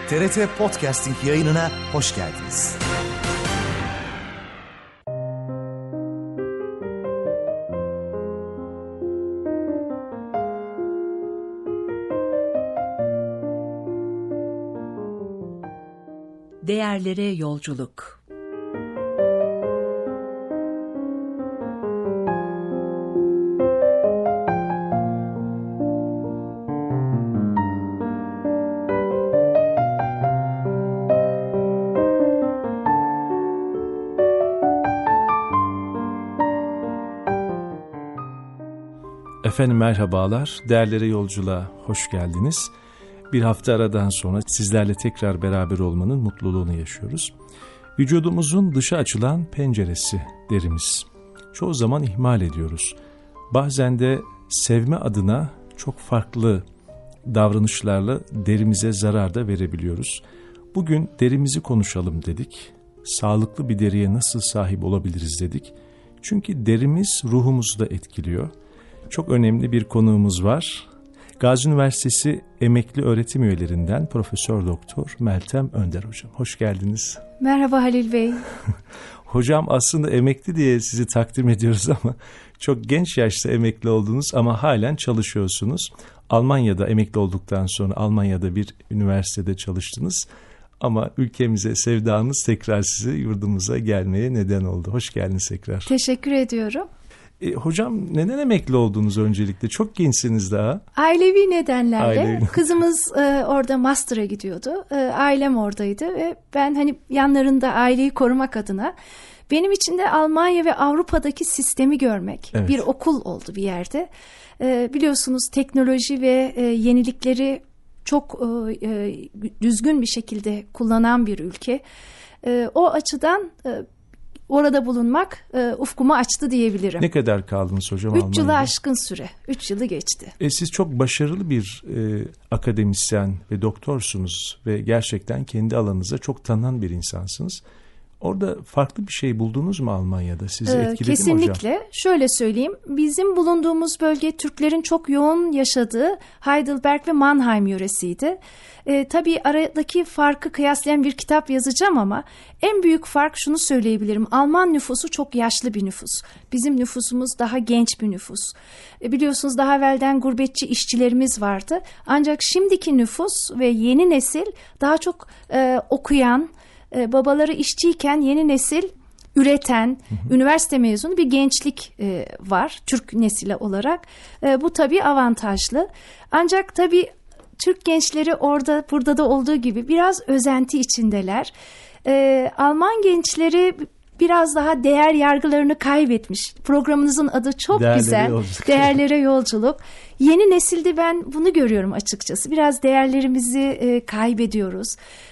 TRT Podcasting yayınına hoş geldiniz. Değerlere yolculuk. Efendim merhabalar, değerlere yolculuğa hoş geldiniz. Bir hafta aradan sonra sizlerle tekrar beraber olmanın mutluluğunu yaşıyoruz. Vücudumuzun dışa açılan penceresi derimiz. Çoğu zaman ihmal ediyoruz. Bazen de sevme adına çok farklı davranışlarla derimize zarar da verebiliyoruz. Bugün derimizi konuşalım dedik. Sağlıklı bir deriye nasıl sahip olabiliriz dedik. Çünkü derimiz ruhumuzu da etkiliyor. Çok önemli bir konuğumuz var. Gazi Üniversitesi emekli öğretim üyelerinden Profesör Doktor Meltem Önder hocam. Hoş geldiniz. Merhaba Halil Bey. Hocam aslında emekli diye sizi takdim ediyoruz ama çok genç yaşta emekli oldunuz ama halen çalışıyorsunuz. Almanya'da emekli olduktan sonra Almanya'da bir üniversitede çalıştınız. Ama ülkemize sevdanız tekrar sizi yurdumuza gelmeye neden oldu. Hoş geldiniz tekrar. Teşekkür ediyorum. Hocam neden emekli oldunuz öncelikle? Çok gençsiniz daha. Ailevi nedenlerle. Kızımız orada master'a gidiyordu. Ailem oradaydı ve ben yanlarında aileyi korumak adına benim için de Almanya ve Avrupa'daki sistemi görmek. Evet. Bir okul oldu bir yerde. Biliyorsunuz teknoloji ve yenilikleri çok düzgün bir şekilde kullanan bir ülke. O açıdan orada bulunmak ufkumu açtı diyebilirim. Ne kadar kaldınız hocam 3 Almanya'da? 3 yılı aşkın süre. 3 yılı geçti. Siz çok başarılı bir akademisyen ve doktorsunuz ve gerçekten kendi alanınıza çok tanınan bir insansınız. Orada farklı bir şey buldunuz mu Almanya'da? Sizi etkiledi mi hocam? Kesinlikle. Şöyle söyleyeyim. Bizim bulunduğumuz bölge Türklerin çok yoğun yaşadığı Heidelberg ve Mannheim yöresiydi. Tabii aradaki farkı kıyaslayan bir kitap yazacağım ama en büyük fark şunu söyleyebilirim. Alman nüfusu çok yaşlı bir nüfus. Bizim nüfusumuz daha genç bir nüfus. Biliyorsunuz daha evvelden gurbetçi işçilerimiz vardı. Ancak şimdiki nüfus ve yeni nesil daha çok okuyan, babaları işçiyken yeni nesil üreten, üniversite mezunu bir gençlik var Türk nesili olarak. Bu tabii avantajlı. Ancak tabii Türk gençleri orada burada da olduğu gibi biraz özenti içindeler. Alman gençleri biraz daha değer yargılarını kaybetmiş. Programınızın adı çok güzel. Değerlere yolculuk. Yeni nesilde ben bunu görüyorum açıkçası. Biraz değerlerimizi kaybediyoruz.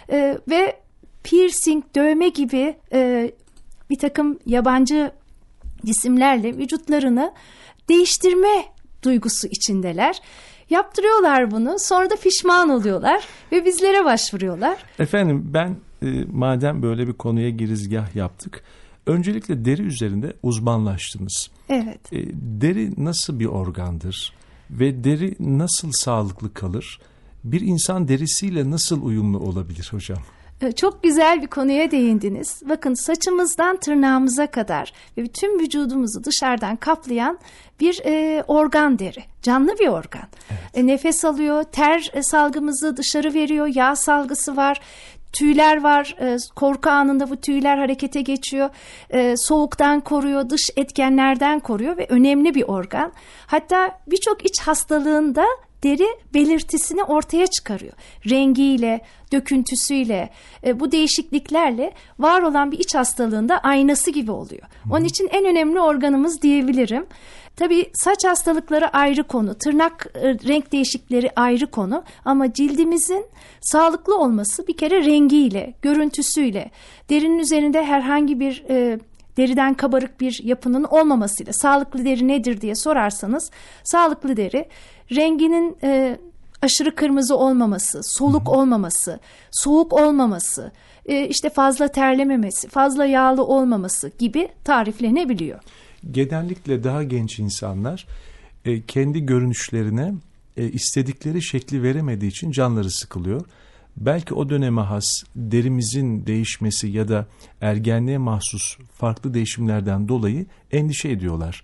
Ve piercing, dövme gibi bir takım yabancı cisimlerle vücutlarını değiştirme duygusu içindeler. Yaptırıyorlar bunu, sonra da pişman oluyorlar ve bizlere başvuruyorlar. Efendim ben madem böyle bir konuya girizgah yaptık, öncelikle deri üzerinde uzmanlaştınız. Evet. Deri nasıl bir organdır ve deri nasıl sağlıklı kalır? Bir insan derisiyle nasıl uyumlu olabilir hocam? Çok güzel bir konuya değindiniz. Bakın saçımızdan tırnağımıza kadar ve bütün vücudumuzu dışarıdan kaplayan bir organ deri. Canlı bir organ. Evet. Nefes alıyor, ter salgımızı dışarı veriyor, yağ salgısı var. Tüyler var, korku anında bu tüyler harekete geçiyor, soğuktan koruyor, dış etkenlerden koruyor ve önemli bir organ. Hatta birçok iç hastalığında deri belirtisini ortaya çıkarıyor. Rengiyle, döküntüsüyle, bu değişikliklerle var olan bir iç hastalığında aynası gibi oluyor. Onun için en önemli organımız diyebilirim. Tabii saç hastalıkları ayrı konu, tırnak renk değişiklikleri ayrı konu ama cildimizin sağlıklı olması bir kere rengiyle, görüntüsüyle, derinin üzerinde herhangi bir deriden kabarık bir yapının olmamasıyla, sağlıklı deri nedir diye sorarsanız, sağlıklı deri renginin aşırı kırmızı olmaması, soluk olmaması, soğuk olmaması, işte fazla terlememesi, fazla yağlı olmaması gibi tariflenebiliyor. Genellikle daha genç insanlar kendi görünüşlerine istedikleri şekli veremediği için canları sıkılıyor. belki o döneme has derimizin değişmesi ya da ergenliğe mahsus farklı değişimlerden dolayı endişe ediyorlar.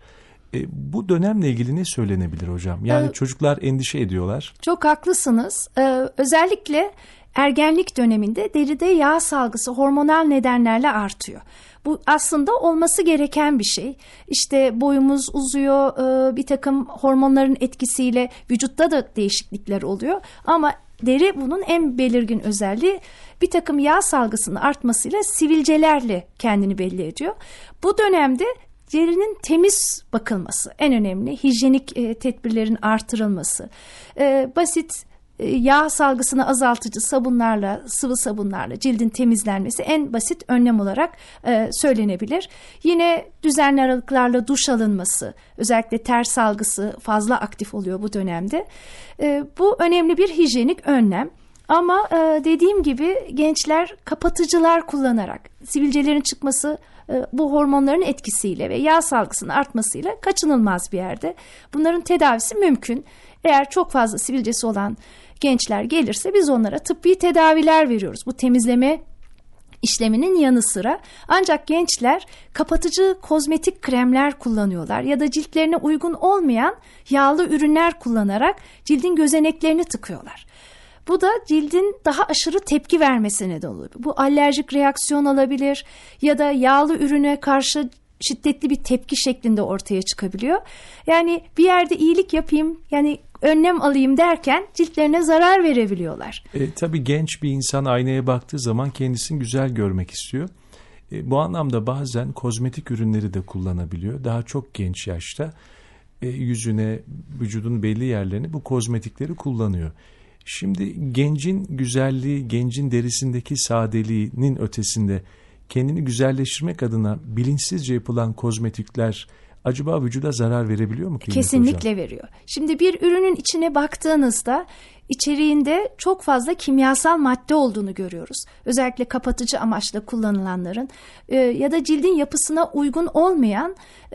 Bu dönemle ilgili ne söylenebilir hocam? Yani çocuklar endişe ediyorlar. Çok haklısınız. Özellikle ergenlik döneminde deride yağ salgısı hormonal nedenlerle artıyor. Bu aslında olması gereken bir şey. İşte boyumuz uzuyor, bir takım hormonların etkisiyle vücutta da değişiklikler oluyor. Ama deri bunun en belirgin özelliği, bir takım yağ salgısının artmasıyla sivilcelerle kendini belli ediyor. Bu dönemde derinin temiz bakılması en önemli, hijyenik tedbirlerin artırılması, basit yağ salgısını azaltıcı sabunlarla, sıvı sabunlarla cildin temizlenmesi en basit önlem olarak söylenebilir. Yine düzenli aralıklarla duş alınması, özellikle ter salgısı fazla aktif oluyor bu dönemde. Bu önemli bir hijyenik önlem. Ama dediğim gibi gençler kapatıcılar kullanarak sivilcelerin çıkması bu hormonların etkisiyle ve yağ salgısının artmasıyla kaçınılmaz bir yerde. Bunların tedavisi mümkün. Eğer çok fazla sivilcesi olan gençler gelirse biz onlara tıbbi tedaviler veriyoruz. Bu temizleme işleminin yanı sıra, ancak gençler kapatıcı kozmetik kremler kullanıyorlar ya da ciltlerine uygun olmayan yağlı ürünler kullanarak cildin gözeneklerini tıkıyorlar. Bu da cildin daha aşırı tepki vermesine neden oluyor. Bu alerjik reaksiyon olabilir ya da yağlı ürüne karşı şiddetli bir tepki şeklinde ortaya çıkabiliyor. Yani bir yerde iyilik yapayım, yani önlem alayım derken ciltlerine zarar verebiliyorlar. Tabii genç bir insan aynaya baktığı zaman kendisini güzel görmek istiyor. Bu anlamda bazen kozmetik ürünleri de kullanabiliyor. Daha çok genç yaşta yüzüne, vücudun belli yerlerini bu kozmetikleri kullanıyor. Şimdi gencin güzelliği, gencin derisindeki sadeliğinin ötesinde kendini güzelleştirmek adına bilinçsizce yapılan kozmetikler acaba vücuda zarar verebiliyor mu? Kesinlikle hocam? Veriyor. Şimdi bir ürünün içine baktığınızda içeriğinde çok fazla kimyasal madde olduğunu görüyoruz. Özellikle kapatıcı amaçla kullanılanların ya da cildin yapısına uygun olmayan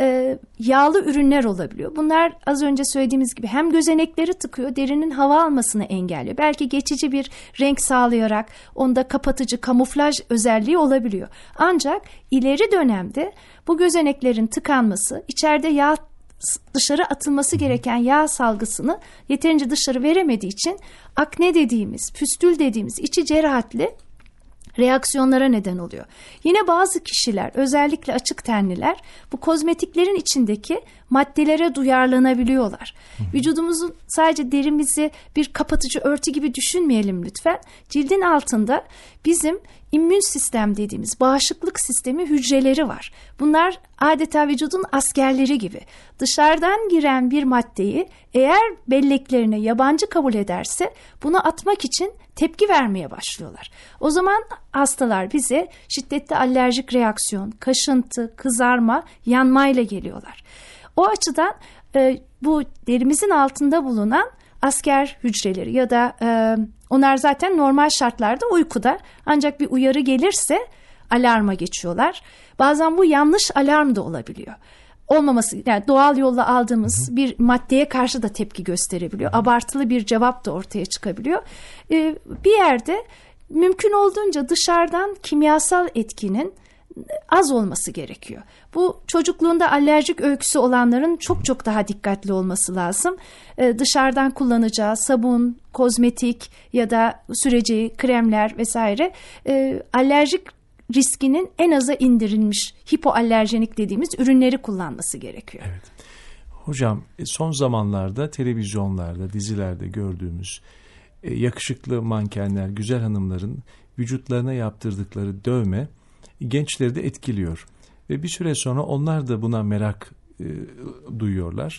yağlı ürünler olabiliyor. Bunlar az önce söylediğimiz gibi hem gözenekleri tıkıyor, derinin hava almasını engelliyor. Belki geçici bir renk sağlayarak onda kapatıcı, kamuflaj özelliği olabiliyor. Ancak ileri dönemde bu gözeneklerin tıkanması, içeride yağ dışarı atılması gereken yağ salgısını yeterince dışarı veremediği için akne dediğimiz, püstül dediğimiz içi cerahatli reaksiyonlara neden oluyor. Yine bazı kişiler, özellikle açık tenliler, bu kozmetiklerin içindeki maddelere duyarlanabiliyorlar. Vücudumuzun, sadece derimizi bir kapatıcı örtü gibi düşünmeyelim lütfen. Cildin altında bizim immün sistem dediğimiz bağışıklık sistemi hücreleri var. Bunlar adeta vücudun askerleri gibi. Dışarıdan giren bir maddeyi eğer belleklerine yabancı kabul ederse bunu atmak için tepki vermeye başlıyorlar. O zaman hastalar bize şiddetli alerjik reaksiyon, kaşıntı, kızarma, yanmayla geliyorlar. O açıdan bu derimizin altında bulunan asker hücreleri ya da onlar zaten normal şartlarda uykuda, ancak bir uyarı gelirse alarma geçiyorlar. Bazen bu yanlış alarm da olabiliyor. Olmaması, yani doğal yolla aldığımız bir maddeye karşı da tepki gösterebiliyor. Abartılı bir cevap da ortaya çıkabiliyor. Bir yerde mümkün olduğunca dışarıdan kimyasal etkinin az olması gerekiyor. Bu çocukluğunda alerjik öyküsü olanların çok çok daha dikkatli olması lazım. Dışarıdan kullanacağı sabun, kozmetik ya da süreceği kremler vesaire alerjik riskinin en aza indirilmiş hipoalerjenik dediğimiz ürünleri kullanması gerekiyor. Evet. Hocam son zamanlarda televizyonlarda, dizilerde gördüğümüz yakışıklı mankenler, güzel hanımların vücutlarına yaptırdıkları dövme gençleri de etkiliyor. Ve bir süre sonra onlar da buna merak duyuyorlar.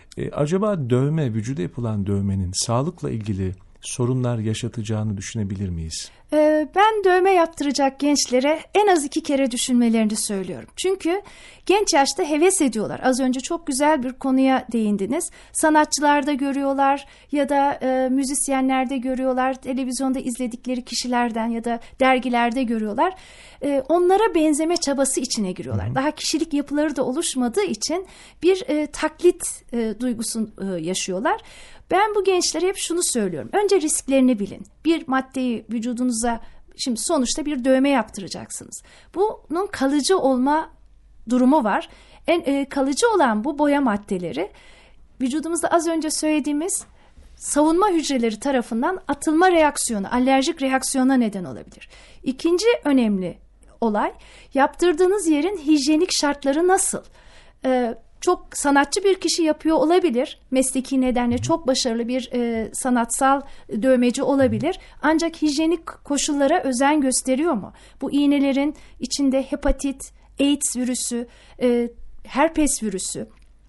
Acaba dövme, vücuda yapılan dövmenin sağlıkla ilgili sorunlar yaşatacağını düşünebilir miyiz? Ben dövme yaptıracak gençlere en az 2 kere düşünmelerini söylüyorum. Çünkü genç yaşta heves ediyorlar. Az önce çok güzel bir konuya değindiniz. Sanatçılarda görüyorlar ya da müzisyenlerde görüyorlar. Televizyonda izledikleri kişilerden ya da dergilerde görüyorlar. Onlara benzeme çabası içine giriyorlar. Daha kişilik yapıları da oluşmadığı için bir taklit duygusu yaşıyorlar. Ben bu gençlere hep şunu söylüyorum. Önce risklerini bilin. Bir maddeyi vücudunuza, şimdi sonuçta bir dövme yaptıracaksınız. Bunun kalıcı olma durumu var. Kalıcı olan bu boya maddeleri vücudumuzda az önce söylediğimiz savunma hücreleri tarafından atılma reaksiyonu, alerjik reaksiyona neden olabilir. İkinci önemli olay, yaptırdığınız yerin hijyenik şartları nasıl? Çok sanatçı bir kişi yapıyor olabilir. Mesleki nedenle çok başarılı bir sanatsal dövmeci olabilir. Ancak hijyenik koşullara özen gösteriyor mu? Bu iğnelerin içinde hepatit, AIDS virüsü, herpes virüsü,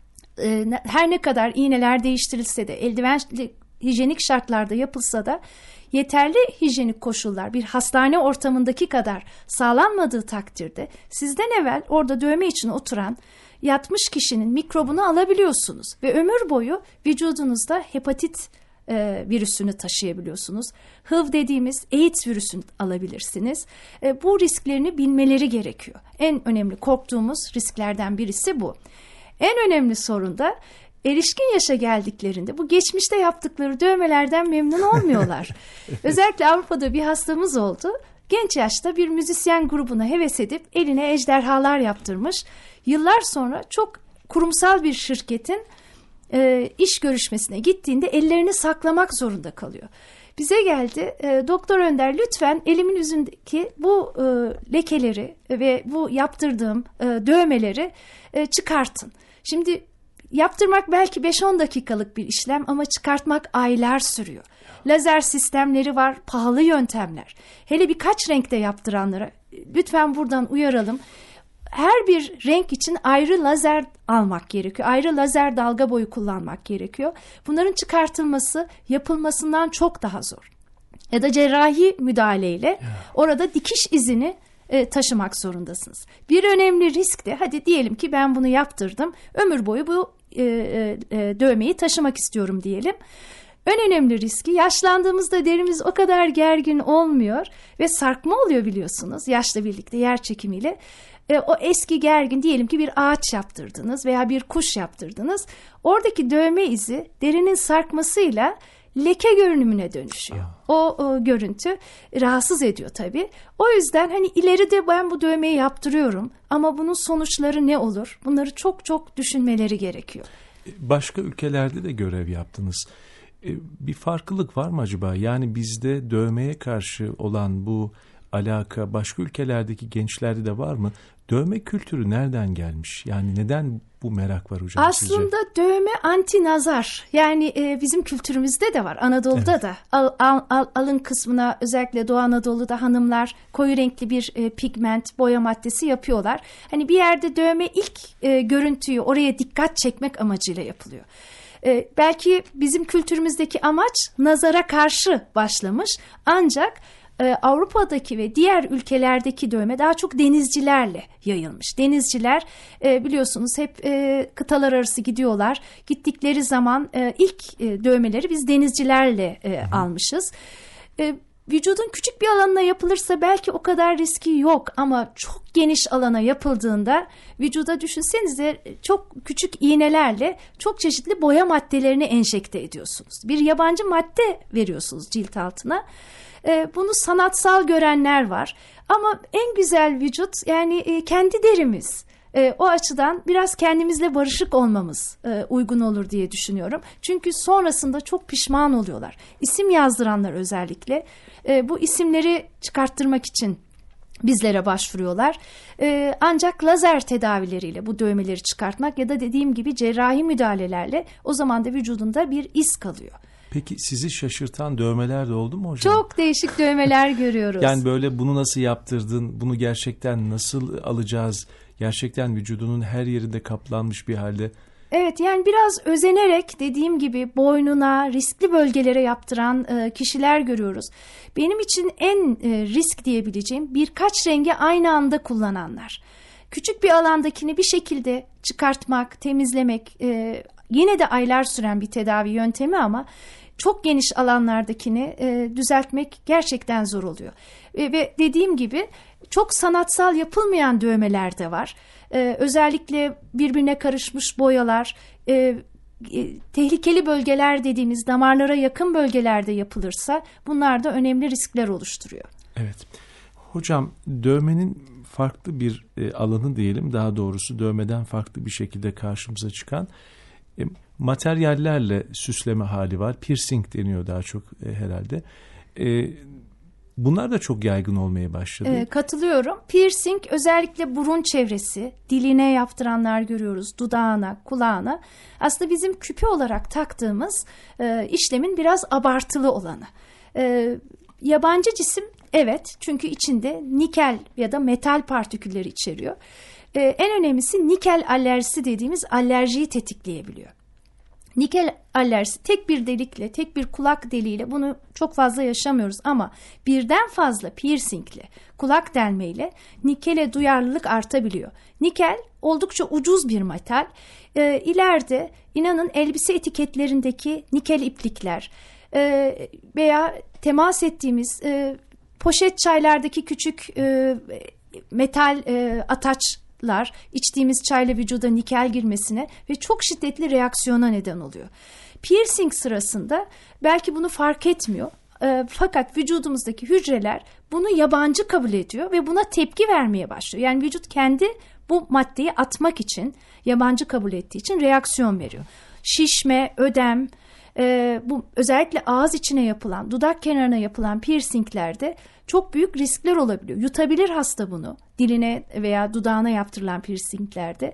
her ne kadar iğneler değiştirilse de, eldivenli hijyenik şartlarda yapılsa da yeterli hijyenik koşullar bir hastane ortamındaki kadar sağlanmadığı takdirde sizden evvel orada dövme için oturan yatmış kişinin mikrobunu alabiliyorsunuz ve ömür boyu vücudunuzda hepatit virüsünü taşıyabiliyorsunuz. HIV dediğimiz AIDS virüsünü alabilirsiniz. Bu risklerini bilmeleri gerekiyor. En önemli korktuğumuz risklerden birisi bu. En önemli sorun da erişkin yaşa geldiklerinde bu geçmişte yaptıkları dövmelerden memnun olmuyorlar. Özellikle Avrupa'da bir hastamız oldu. Genç yaşta bir müzisyen grubuna heves edip eline ejderhalar yaptırmış. Yıllar sonra çok kurumsal bir şirketin iş görüşmesine gittiğinde ellerini saklamak zorunda kalıyor. Bize geldi, Doktor Önder lütfen elimin yüzündeki bu lekeleri ve bu yaptırdığım dövmeleri çıkartın. Şimdi yaptırmak belki 5-10 dakikalık bir işlem ama çıkartmak aylar sürüyor. Lazer sistemleri var, pahalı yöntemler. Hele birkaç renkte yaptıranlara lütfen buradan uyaralım. Her bir renk için ayrı lazer almak gerekiyor. Ayrı lazer dalga boyu kullanmak gerekiyor. Bunların çıkartılması yapılmasından çok daha zor. Ya da cerrahi müdahaleyle orada dikiş izini taşımak zorundasınız. Bir önemli risk de hadi diyelim ki ben bunu yaptırdım. Ömür boyu bu dövmeyi taşımak istiyorum diyelim. En önemli riski yaşlandığımızda derimiz o kadar gergin olmuyor ve sarkma oluyor biliyorsunuz yaşla birlikte yer çekimiyle. O eski gergin diyelim ki bir ağaç yaptırdınız veya bir kuş yaptırdınız. Oradaki dövme izi derinin sarkmasıyla leke görünümüne dönüşüyor. O görüntü rahatsız ediyor tabii. O yüzden hani ileride ben bu dövmeyi yaptırıyorum ama bunun sonuçları ne olur? Bunları çok çok düşünmeleri gerekiyor. Başka ülkelerde de görev yaptınız. Bir farklılık var mı acaba? Yani bizde dövmeye karşı olan bu alaka başka ülkelerdeki gençlerde de var mı? Dövme kültürü nereden gelmiş? Yani neden bu merak var hocam sizce? Aslında dövme anti-nazar. Yani bizim kültürümüzde de var. Anadolu'da evet. da alın kısmına özellikle Doğu Anadolu'da hanımlar koyu renkli bir pigment boya maddesi yapıyorlar. Hani bir yerde dövme ilk görüntüyü oraya dikkat çekmek amacıyla yapılıyor. Belki bizim kültürümüzdeki amaç nazara karşı başlamış ancak Avrupa'daki ve diğer ülkelerdeki dövme daha çok denizcilerle yayılmış. Denizciler biliyorsunuz hep kıtalar arası gidiyorlar. Gittikleri zaman ilk dövmeleri biz denizcilerle almışız. Vücudun küçük bir alanına yapılırsa belki o kadar riski yok ama çok geniş alana yapıldığında vücuda düşünsenize çok küçük iğnelerle çok çeşitli boya maddelerini enjekte ediyorsunuz. Bir yabancı madde veriyorsunuz cilt altına. Bunu sanatsal görenler var ama en güzel vücut yani kendi derimiz. O açıdan biraz kendimizle barışık olmamız uygun olur diye düşünüyorum. Çünkü sonrasında çok pişman oluyorlar. İsim yazdıranlar özellikle bu isimleri çıkarttırmak için bizlere başvuruyorlar. Ancak lazer tedavileriyle bu dövmeleri çıkartmak ya da dediğim gibi cerrahi müdahalelerle o zaman da vücudunda bir iz kalıyor. Peki sizi şaşırtan dövmeler de oldu mu hocam? Çok değişik dövmeler görüyoruz. Yani böyle bunu nasıl yaptırdın, bunu gerçekten nasıl alacağız? Gerçekten vücudunun her yerinde kaplanmış bir halde. Evet yani biraz özenerek dediğim gibi boynuna, riskli bölgelere yaptıran kişiler görüyoruz. Benim için en risk diyebileceğim birkaç rengi aynı anda kullananlar. Küçük bir alandakini bir şekilde çıkartmak, temizlemek yine de aylar süren bir tedavi yöntemi ama çok geniş alanlardakini düzeltmek gerçekten zor oluyor. Ve dediğim gibi çok sanatsal yapılmayan dövmeler de var. Özellikle birbirine karışmış boyalar, tehlikeli bölgeler dediğimiz damarlara yakın bölgelerde yapılırsa bunlar da önemli riskler oluşturuyor. Evet. Hocam, dövmenin farklı bir alanı diyelim, daha doğrusu dövmeden farklı bir şekilde karşımıza çıkan materyallerle süsleme hali var. Piercing deniyor daha çok herhalde. Bunlar da çok yaygın olmaya başladı. Katılıyorum. Piercing özellikle burun çevresi, diline yaptıranlar görüyoruz, dudağına, kulağına. Aslında bizim küpe olarak taktığımız işlemin biraz abartılı olanı. Yabancı cisim, evet, çünkü içinde nikel ya da metal partikülleri içeriyor. En önemlisi nikel alerjisi dediğimiz alerjiyi tetikleyebiliyor. Nikel alerjisi tek bir delikle, tek bir kulak deliğiyle bunu çok fazla yaşamıyoruz ama birden fazla piercingle, kulak delmeyle nikele duyarlılık artabiliyor. Nikel oldukça ucuz bir metal. İleride inanın elbise etiketlerindeki nikel iplikler veya temas ettiğimiz poşet çaylardaki küçük metal ataçlar içtiğimiz çayla vücuda nikel girmesine ve çok şiddetli reaksiyona neden oluyor. Piercing sırasında belki bunu fark etmiyor. Fakat vücudumuzdaki hücreler bunu yabancı kabul ediyor ve buna tepki vermeye başlıyor. Yani vücut kendi bu maddeyi atmak için, yabancı kabul ettiği için reaksiyon veriyor. Şişme, ödem, bu özellikle ağız içine yapılan, dudak kenarına yapılan piercinglerde çok büyük riskler olabiliyor. Yutabilir hasta bunu, diline veya dudağına yaptırılan piercinglerde.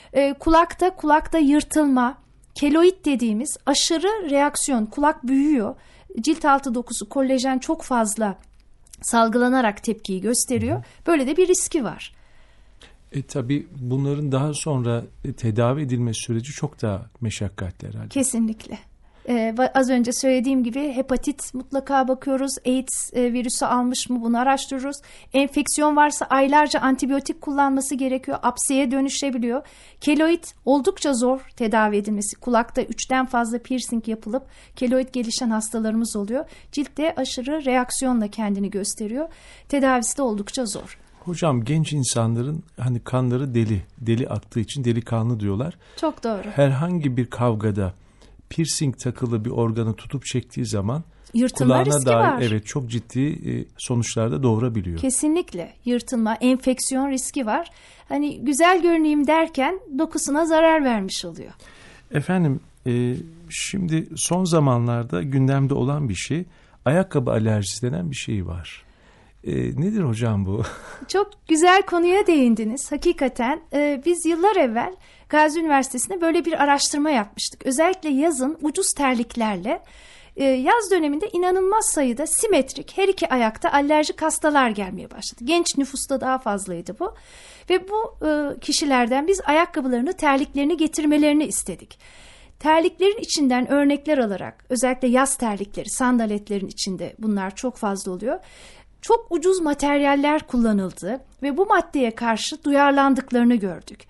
Kulakta yırtılma, keloid dediğimiz aşırı reaksiyon, kulak büyüyor. Cilt altı dokusu, kolajen çok fazla salgılanarak tepkiyi gösteriyor. Böyle de bir riski var. Tabii bunların daha sonra tedavi edilme süreci çok daha meşakkatli herhalde. Kesinlikle. Az önce söylediğim gibi hepatit mutlaka bakıyoruz. AIDS virüsü almış mı bunu araştırıyoruz. Enfeksiyon varsa aylarca antibiyotik kullanması gerekiyor. Apseye dönüşebiliyor. Keloid oldukça zor tedavi edilmesi. Kulakta 3'ten fazla piercing yapılıp keloid gelişen hastalarımız oluyor. Ciltte aşırı reaksiyonla kendini gösteriyor. Tedavisi de oldukça zor. Hocam, genç insanların hani kanları deli aktığı için delikanlı diyorlar. Çok doğru. Herhangi bir kavgada piercing takılı bir organı tutup çektiği zaman yırtılma riski var. Evet, çok ciddi sonuçlar da doğurabiliyor. Kesinlikle yırtılma, enfeksiyon riski var. Hani güzel görüneyim derken dokusuna zarar vermiş oluyor. Efendim, şimdi son zamanlarda gündemde olan bir şey, ayakkabı alerjisi denen bir şey var. Nedir hocam bu? Çok güzel konuya değindiniz. Hakikaten biz yıllar evvel Gazi Üniversitesi'nde böyle bir araştırma yapmıştık. Özellikle yazın ucuz terliklerle yaz döneminde inanılmaz sayıda simetrik her iki ayakta alerjik hastalar gelmeye başladı. Genç nüfusta daha fazlaydı bu. Ve bu kişilerden biz ayakkabılarını, terliklerini getirmelerini istedik. Terliklerin içinden örnekler alarak, özellikle yaz terlikleri, sandaletlerin içinde bunlar çok fazla oluyor. Çok ucuz materyaller kullanıldı ve bu maddeye karşı duyarlandıklarını gördük.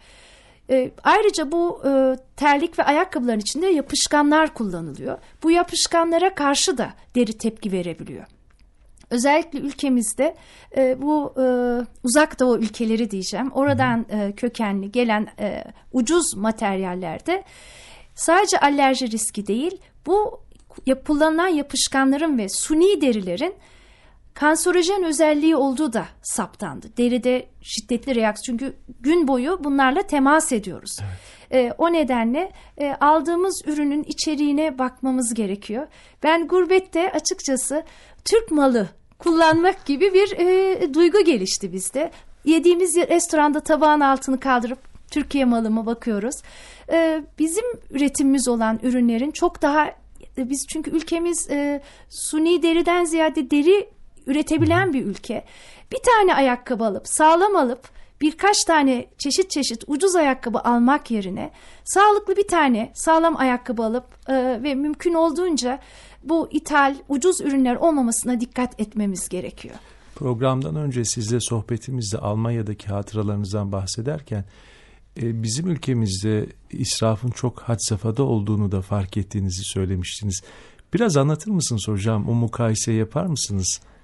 Ayrıca bu terlik ve ayakkabıların içinde yapışkanlar kullanılıyor. Bu yapışkanlara karşı da deri tepki verebiliyor. Özellikle ülkemizde bu uzak doğu ülkeleri diyeceğim, oradan kökenli gelen ucuz materyallerde sadece alerji riski değil, bu kullanılan yapışkanların ve suni derilerin kanserojen özelliği olduğu da saptandı. Deride şiddetli reaksiyon, çünkü gün boyu bunlarla temas ediyoruz. Evet. O nedenle aldığımız ürünün içeriğine bakmamız gerekiyor. Ben gurbette açıkçası Türk malı kullanmak gibi bir duygu gelişti bizde. Yediğimiz restoranda tabağın altını kaldırıp Türkiye malı mı bakıyoruz. Bizim üretimimiz olan ürünlerin çok daha, biz çünkü ülkemiz suni deriden ziyade deri üretebilen bir ülke. Bir tane ayakkabı alıp, sağlam alıp, birkaç tane çeşit ucuz ayakkabı almak yerine sağlıklı bir tane sağlam ayakkabı alıp ve mümkün olduğunca bu ithal ucuz ürünler olmamasına dikkat etmemiz gerekiyor. Programdan önce sizle sohbetimizde Almanya'daki hatıralarınızdan bahsederken bizim ülkemizde israfın çok had safhada olduğunu da fark ettiğinizi söylemiştiniz. Biraz anlatır mısınız hocam? O mukayeseyi yapar mısınız?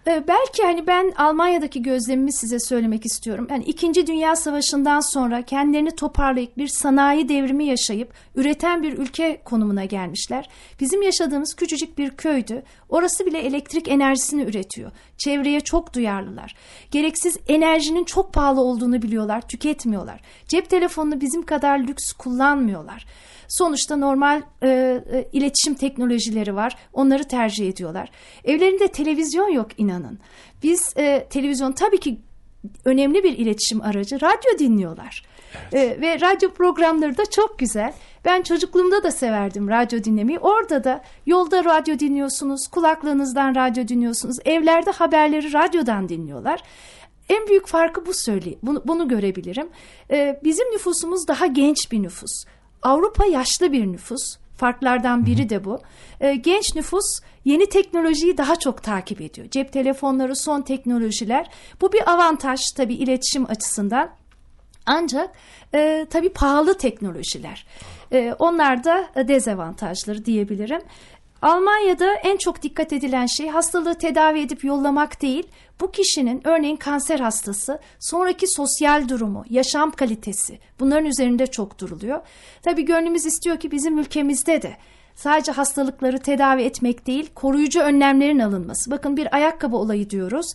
Belki hani ben Almanya'daki gözlemimi size söylemek istiyorum. Yani 2. Dünya Savaşı'ndan sonra kendilerini toparlayıp bir sanayi devrimi yaşayıp üreten bir ülke konumuna gelmişler. Bizim yaşadığımız küçücük bir köydü. Orası bile elektrik enerjisini üretiyor. Çevreye çok duyarlılar. Gereksiz enerjinin çok pahalı olduğunu biliyorlar, tüketmiyorlar. Cep telefonunu bizim kadar lüks kullanmıyorlar. Sonuçta normal iletişim teknolojileri var. Onları tercih ediyorlar. Evlerinde televizyon yok, inanın. Biz televizyon tabii ki önemli bir iletişim aracı. Radyo dinliyorlar. Evet. Ve radyo programları da çok güzel. Ben çocukluğumda da severdim radyo dinlemeyi. Orada da yolda radyo dinliyorsunuz, kulaklığınızdan radyo dinliyorsunuz. Evlerde haberleri radyodan dinliyorlar. En büyük farkı bunu görebilirim. Bizim nüfusumuz daha genç bir nüfus. Avrupa yaşlı bir nüfus. Farklardan biri de bu. Genç nüfus yeni teknolojiyi daha çok takip ediyor. Cep telefonları, son teknolojiler. Bu bir avantaj tabii iletişim açısından. Ancak tabii pahalı teknolojiler. Onlar da dezavantajları diyebilirim. Almanya'da en çok dikkat edilen şey hastalığı tedavi edip yollamak değil, bu kişinin örneğin kanser hastası sonraki sosyal durumu, yaşam kalitesi, bunların üzerinde çok duruluyor. Tabii gönlümüz istiyor ki bizim ülkemizde de sadece hastalıkları tedavi etmek değil, koruyucu önlemlerin alınması. Bakın bir ayakkabı olayı diyoruz.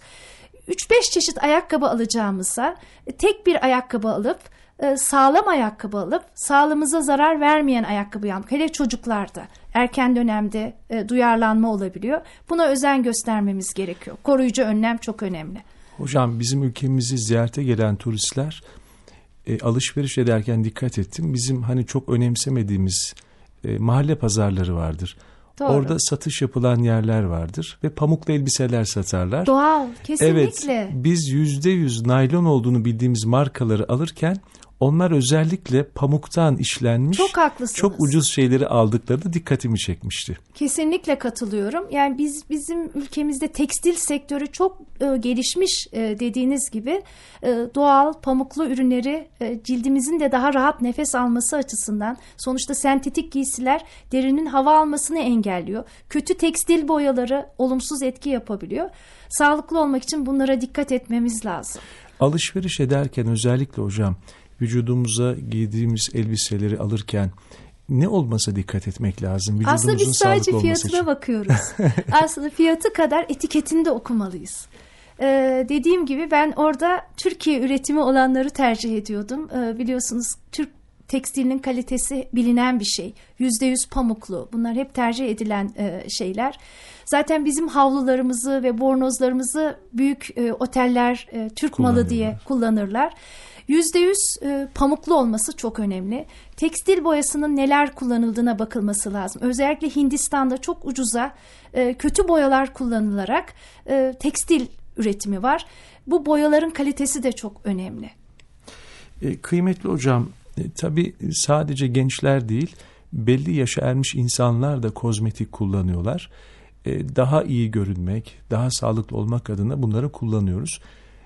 3-5 çeşit ayakkabı alacağımıza tek bir ayakkabı alıp, sağlam ayakkabı alıp sağlığımıza zarar vermeyen ayakkabı almak. Hele çocuklarda erken dönemde duyarlanma olabiliyor. Buna özen göstermemiz gerekiyor. Koruyucu önlem çok önemli. Hocam bizim ülkemizi ziyarete gelen turistler alışveriş ederken dikkat ettim. Bizim hani çok önemsemediğimiz mahalle pazarları vardır. Doğru. Orada satış yapılan yerler vardır ve pamuklu elbiseler satarlar. Doğal, kesinlikle. Evet, biz %100 naylon olduğunu bildiğimiz markaları alırken onlar özellikle pamuktan işlenmiş, çok haklısınız, çok ucuz şeyleri aldıkları da dikkatimi çekmişti. Kesinlikle katılıyorum. Yani bizim ülkemizde tekstil sektörü çok gelişmiş, dediğiniz gibi doğal pamuklu ürünleri cildimizin de daha rahat nefes alması açısından, sonuçta sentetik giysiler derinin hava almasını engelliyor. Kötü tekstil boyaları olumsuz etki yapabiliyor. Sağlıklı olmak için bunlara dikkat etmemiz lazım. Alışveriş ederken özellikle hocam vücudumuza giydiğimiz elbiseleri alırken ne olmasa dikkat etmek lazım? Aslında biz sadece fiyatına bakıyoruz. Aslında fiyatı kadar etiketini de okumalıyız. Dediğim gibi ben orada Türkiye üretimi olanları tercih ediyordum. Biliyorsunuz Türk tekstilinin kalitesi bilinen bir şey. %100 pamuklu. Bunlar hep tercih edilen şeyler. Zaten bizim havlularımızı ve bornozlarımızı büyük oteller Türk malı diye kullanırlar. %100 pamuklu olması çok önemli. Tekstil boyasının neler kullanıldığına bakılması lazım. Özellikle Hindistan'da çok ucuza kötü boyalar kullanılarak tekstil üretimi var. Bu boyaların kalitesi de çok önemli. Kıymetli hocam, tabii sadece gençler değil, belli yaşa ermiş insanlar da kozmetik kullanıyorlar. Daha iyi görünmek, daha sağlıklı olmak adına bunları kullanıyoruz.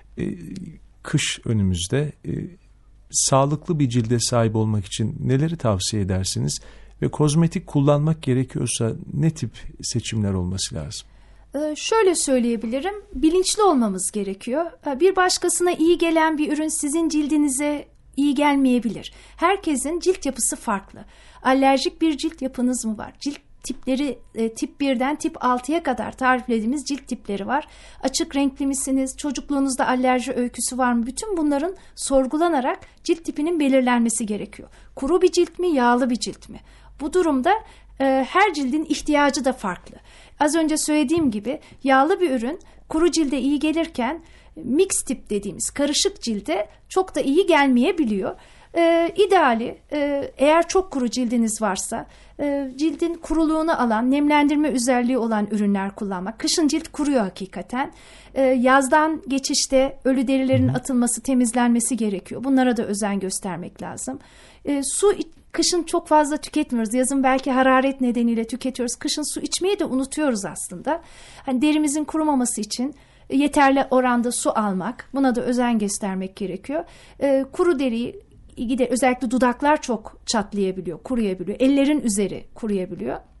Kış önümüzde, sağlıklı bir cilde sahip olmak için neleri tavsiye edersiniz? Ve kozmetik kullanmak gerekiyorsa ne tip seçimler olması lazım? Şöyle söyleyebilirim, bilinçli olmamız gerekiyor. Bir başkasına iyi gelen bir ürün sizin cildinize iyi gelmeyebilir. Herkesin cilt yapısı farklı. Alerjik bir cilt yapınız mı var? Cilt tipleri tip 1'den tip 6'ya kadar tariflediğimiz cilt tipleri var. Açık renkli misiniz? Çocukluğunuzda alerji öyküsü var mı? Bütün bunların sorgulanarak cilt tipinin belirlenmesi gerekiyor. Kuru bir cilt mi, yağlı bir cilt mi? Bu durumda her cildin ihtiyacı da farklı. Az önce söylediğim gibi yağlı bir ürün kuru cilde iyi gelirken mix tip dediğimiz karışık cilde çok da iyi gelmeyebiliyor. İdeali eğer çok kuru cildiniz varsa cildin kuruluğunu alan, nemlendirme özelliği olan ürünler kullanmak. Kışın cilt kuruyor hakikaten. Yazdan geçişte ölü derilerin atılması, temizlenmesi gerekiyor. Bunlara da özen göstermek lazım. Kışın çok fazla tüketmiyoruz. Yazın belki hararet nedeniyle tüketiyoruz. Kışın su içmeyi de unutuyoruz aslında. Hani derimizin kurumaması için yeterli oranda su almak, buna da özen göstermek gerekiyor. Kuru deriyi özellikle dudaklar çok çatlayabiliyor, kuruyabiliyor. Ellerin üzeri kuruyabiliyor.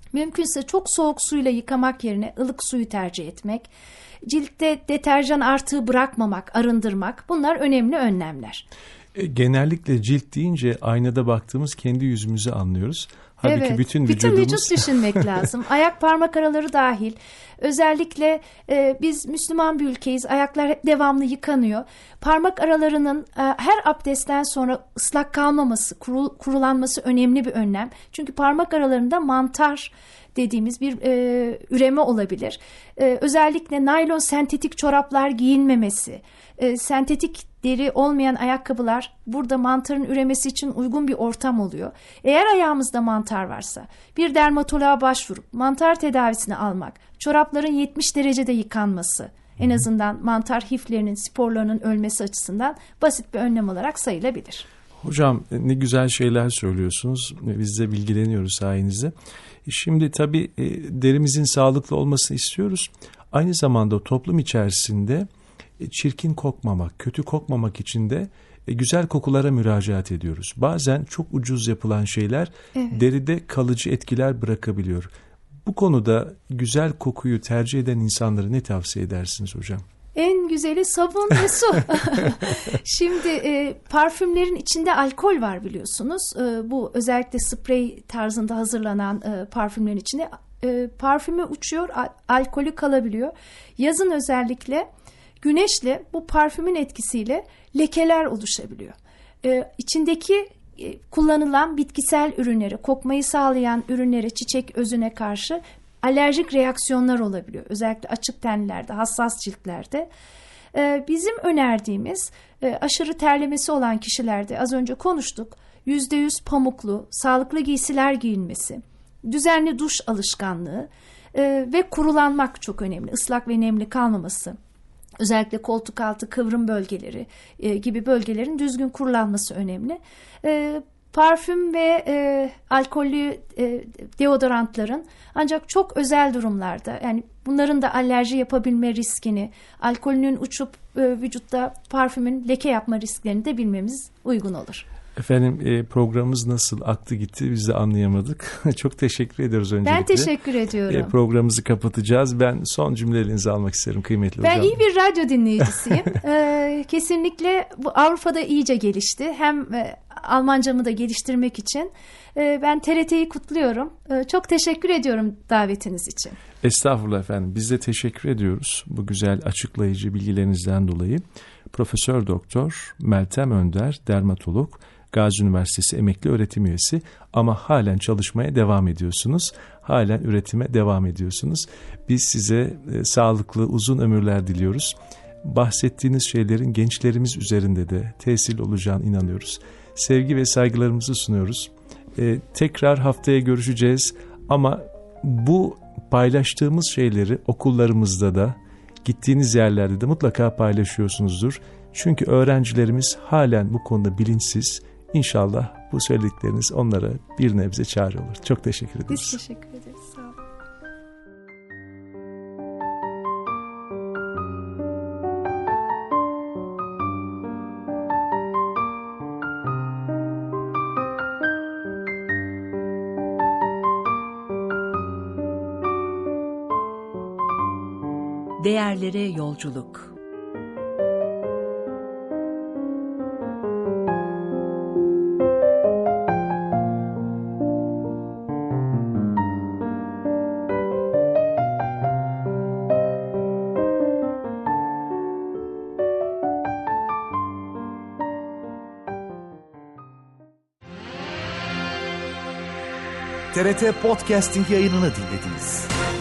Mümkünse çok soğuk suyla yıkamak yerine ılık suyu tercih etmek, ciltte deterjan artığı bırakmamak, arındırmak, bunlar önemli önlemler. Genellikle cilt deyince aynada baktığımız kendi yüzümüzü anlıyoruz. Halbuki Evet, bütün vücut düşünmek lazım. Ayak parmak araları dahil. Özellikle biz Müslüman bir ülkeyiz. Ayaklar devamlı yıkanıyor. Parmak aralarının her abdestten sonra ıslak kalmaması, kurulanması önemli bir önlem. Çünkü parmak aralarında mantar dediğimiz bir üreme olabilir. Özellikle naylon sentetik çoraplar giyilmemesi, sentetik deri olmayan ayakkabılar burada mantarın üremesi için uygun bir ortam oluyor. Eğer ayağımızda mantar varsa bir dermatoloğa başvurup mantar tedavisini almak, çorapların 70 derecede yıkanması en azından mantar hiflerinin, sporlarının ölmesi açısından basit bir önlem olarak sayılabilir. Hocam ne güzel şeyler söylüyorsunuz. Biz de bilgileniyoruz sayenizde. Şimdi tabii derimizin sağlıklı olmasını istiyoruz. Aynı zamanda toplum içerisinde çirkin kokmamak, kötü kokmamak için de güzel kokulara müracaat ediyoruz. Bazen çok ucuz yapılan şeyler deride kalıcı etkiler bırakabiliyor. Bu konuda güzel kokuyu tercih eden insanlara ne tavsiye edersiniz hocam? En güzeli sabun ve su. Şimdi parfümlerin içinde alkol var biliyorsunuz. Bu özellikle sprey tarzında hazırlanan parfümlerin içinde parfümü uçuyor, alkolü kalabiliyor. Yazın özellikle güneşle bu parfümün etkisiyle lekeler oluşabiliyor. İçindeki kullanılan bitkisel ürünlere, kokmayı sağlayan ürünlere, çiçek özüne karşı alerjik reaksiyonlar olabiliyor. Özellikle açık tenlilerde, hassas ciltlerde. Bizim önerdiğimiz aşırı terlemesi olan kişilerde az önce konuştuk. %100 pamuklu, sağlıklı giysiler giyinmesi, düzenli duş alışkanlığı ve kurulanmak çok önemli. Islak ve nemli kalmaması. Özellikle koltuk altı, kıvrım bölgeleri gibi bölgelerin düzgün kurulanması önemli. Parfüm ve alkollü deodorantların ancak çok özel durumlarda, yani bunların da alerji yapabilme riskini, alkolünün uçup vücutta parfümün leke yapma risklerini de bilmemiz uygun olur. Efendim programımız nasıl aktı gitti biz de anlayamadık. Çok teşekkür ediyoruz öncelikle. Ben teşekkür ediyorum. Programımızı kapatacağız. Ben son cümlelerinizi almak isterim kıymetli hocam. Ben iyi bir radyo dinleyicisiyim. Kesinlikle bu Avrupa'da iyice gelişti. Hem Almancamı da geliştirmek için. Ben TRT'yi kutluyorum. Çok teşekkür ediyorum davetiniz için. Estağfurullah efendim. Biz de teşekkür ediyoruz bu güzel açıklayıcı bilgilerinizden dolayı. Profesör Doktor Meltem Önder, dermatolog, Gazi Üniversitesi emekli öğretim üyesi ama halen çalışmaya devam ediyorsunuz. Halen üretime devam ediyorsunuz. Biz size sağlıklı, uzun ömürler diliyoruz. Bahsettiğiniz şeylerin gençlerimiz üzerinde de tesir olacağına inanıyoruz. Sevgi ve saygılarımızı sunuyoruz. Tekrar haftaya görüşeceğiz ama bu paylaştığımız şeyleri okullarımızda da, gittiğiniz yerlerde de mutlaka paylaşıyorsunuzdur. Çünkü öğrencilerimiz halen bu konuda bilinçsiz. İnşallah bu söyledikleriniz onlara bir nebze çare olur. Çok teşekkür ederiz. Biz teşekkür ederiz. Sağ olun. Değerlere yolculuk. TRT Podcasting yayınını dinlediniz.